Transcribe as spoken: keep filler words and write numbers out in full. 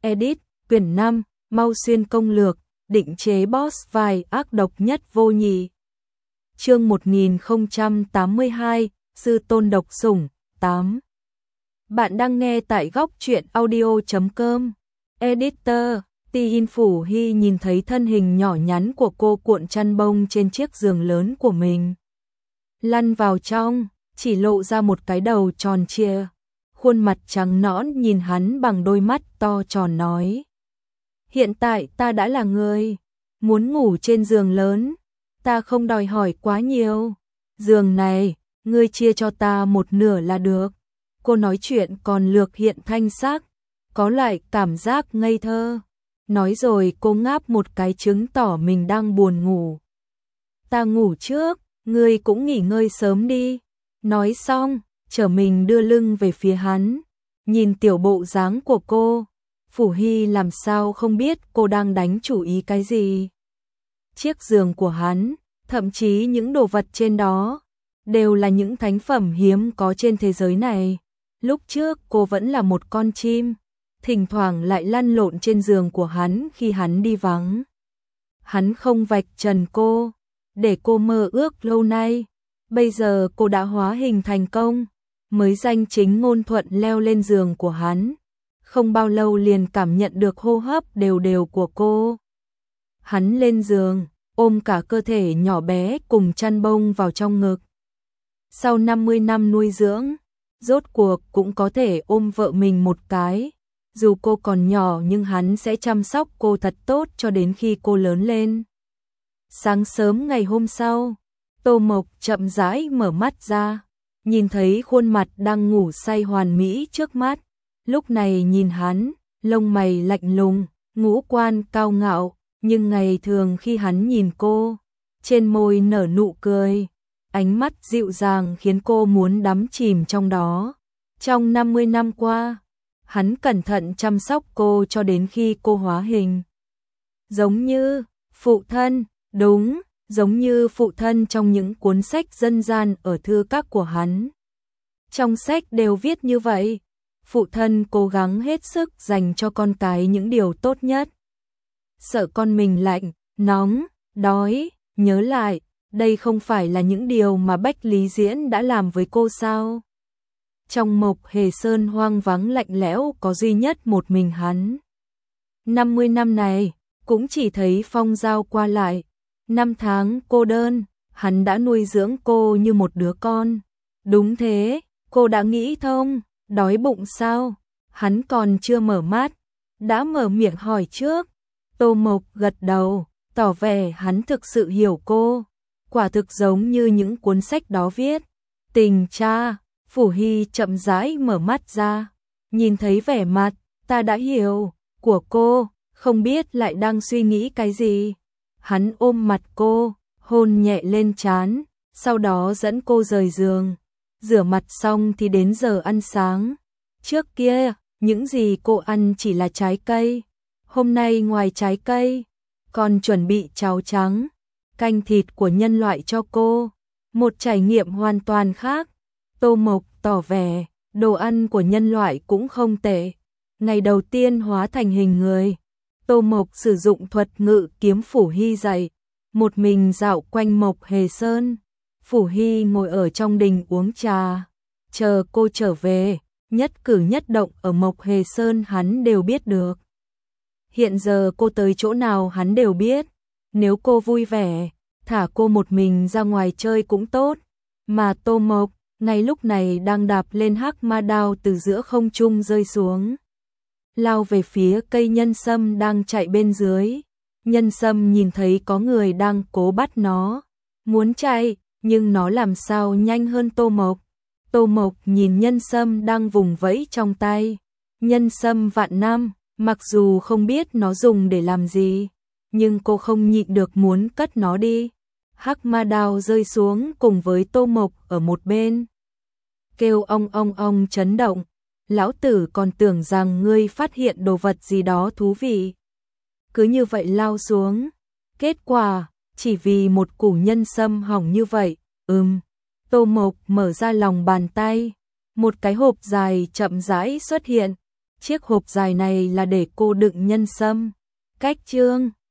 Edit, quyển năm, Mau Xuyên công lược, định chế boss vai ác độc nhất vô nhị. Chương một nghìn không trăm tám mươi hai, Sư tôn độc sủng, tám. Bạn đang nghe tại góc truyện audio chấm com. Editor, Tin Phủ Hy nhìn thấy thân hình nhỏ nhắn của cô cuộn chăn bông trên chiếc giường lớn của mình. Lăn vào trong, chỉ lộ ra một cái đầu tròn trịa. Khuôn mặt trắng nõn nhìn hắn bằng đôi mắt to tròn nói. Hiện tại ta đã là người, muốn ngủ trên giường lớn, ta không đòi hỏi quá nhiều. Giường này, ngươi chia cho ta một nửa là được. Cô nói chuyện còn lược hiện thanh sắc, có lại cảm giác ngây thơ. Nói rồi cô ngáp một cái chứng tỏ mình đang buồn ngủ. Ta ngủ trước, ngươi cũng nghỉ ngơi sớm đi. Nói xong, trở mình đưa lưng về phía hắn. Nhìn tiểu bộ dáng của cô, Phủ Hy làm sao không biết cô đang đánh chủ ý cái gì. Chiếc giường của hắn, thậm chí những đồ vật trên đó, đều là những thánh phẩm hiếm có trên thế giới này. Lúc trước cô vẫn là một con chim, thỉnh thoảng lại lăn lộn trên giường của hắn khi hắn đi vắng. Hắn không vạch trần cô, để cô mơ ước lâu nay. Bây giờ cô đã hóa hình thành công, mới danh chính ngôn thuận leo lên giường của hắn. Không bao lâu liền cảm nhận được hô hấp đều đều của cô. Hắn lên giường, ôm cả cơ thể nhỏ bé cùng chăn bông vào trong ngực. Sau năm mươi năm nuôi dưỡng, rốt cuộc cũng có thể ôm vợ mình một cái. Dù cô còn nhỏ nhưng hắn sẽ chăm sóc cô thật tốt cho đến khi cô lớn lên. Sáng sớm ngày hôm sau, Tô Mộc chậm rãi mở mắt ra, nhìn thấy khuôn mặt đang ngủ say hoàn mỹ trước mắt. Lúc này nhìn hắn, lông mày lạnh lùng, ngũ quan cao ngạo, nhưng ngày thường khi hắn nhìn cô, trên môi nở nụ cười, ánh mắt dịu dàng khiến cô muốn đắm chìm trong đó. Trong năm mươi năm qua, hắn cẩn thận chăm sóc cô cho đến khi cô hóa hình. Giống như phụ thân, đúng, giống như phụ thân trong những cuốn sách dân gian ở thư các của hắn. Trong sách đều viết như vậy, phụ thân cố gắng hết sức dành cho con cái những điều tốt nhất. Sợ con mình lạnh, nóng, đói, nhớ lại, đây không phải là những điều mà Bách Lý Diễn đã làm với cô sao? Trong Mộc Hề Sơn hoang vắng lạnh lẽo có duy nhất một mình hắn. năm mươi năm này, cũng chỉ thấy Phong Giao qua lại. Năm tháng cô đơn, hắn đã nuôi dưỡng cô như một đứa con. Đúng thế, cô đã nghĩ thông, đói bụng sao? Hắn còn chưa mở mắt, đã mở miệng hỏi trước. Tô Mộc gật đầu, tỏ vẻ hắn thực sự hiểu cô. Quả thực giống như những cuốn sách đó viết. Tình cha. Phủ Hy chậm rãi mở mắt ra, nhìn thấy vẻ mặt, ta đã hiểu, của cô, không biết lại đang suy nghĩ cái gì. Hắn ôm mặt cô, hôn nhẹ lên trán, sau đó dẫn cô rời giường. Rửa mặt xong thì đến giờ ăn sáng. Trước kia, những gì cô ăn chỉ là trái cây. Hôm nay ngoài trái cây, còn chuẩn bị cháo trắng, canh thịt của nhân loại cho cô. Một trải nghiệm hoàn toàn khác. Tô Mộc tỏ vẻ, đồ ăn của nhân loại cũng không tệ. Ngày đầu tiên hóa thành hình người, Tô Mộc sử dụng thuật ngự kiếm Phủ Hy dạy, một mình dạo quanh Mộc Hề Sơn. Phủ Hy ngồi ở trong đình uống trà, chờ cô trở về, nhất cử nhất động ở Mộc Hề Sơn hắn đều biết được. Hiện giờ cô tới chỗ nào hắn đều biết, nếu cô vui vẻ, thả cô một mình ra ngoài chơi cũng tốt. Mà Tô Mộc, ngay lúc này đang đạp lên hắc ma đao từ giữa không trung rơi xuống, lao về phía cây nhân sâm đang chạy bên dưới. Nhân sâm nhìn thấy có người đang cố bắt nó, muốn chạy, nhưng nó làm sao nhanh hơn Tô Mộc. Tô Mộc nhìn nhân sâm đang vùng vẫy trong tay. Nhân sâm vạn năm, mặc dù không biết nó dùng để làm gì, nhưng cô không nhịn được muốn cất nó đi. Hắc ma đao rơi xuống cùng với Tô Mộc ở một bên. Kêu ong ong ong chấn động. Lão tử còn tưởng rằng ngươi phát hiện đồ vật gì đó thú vị. Cứ như vậy lao xuống. Kết quả, chỉ vì một củ nhân sâm hỏng như vậy. Ừm. Tô Mộc mở ra lòng bàn tay. Một cái hộp dài chậm rãi xuất hiện. chiếc hộp dài này là để cô đựng nhân sâm. Cách chương